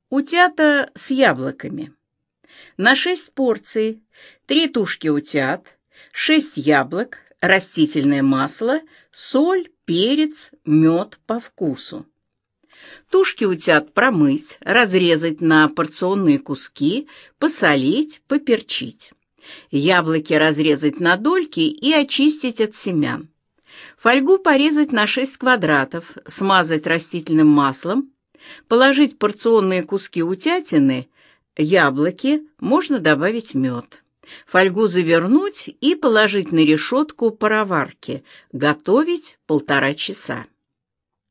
Утята с яблоками. На 6 порций 3 тушки утят, 6 яблок, растительное масло, соль, перец, мед по вкусу. Тушки утят промыть, разрезать на порционные куски, посолить, поперчить. Яблоки разрезать на дольки и очистить от семян. Фольгу порезать на 6 квадратов, смазать растительным маслом, положить порционные куски утятины, яблоки, можно добавить мед. Фольгу завернуть и положить на решетку пароварки. Готовить 1,5 часа.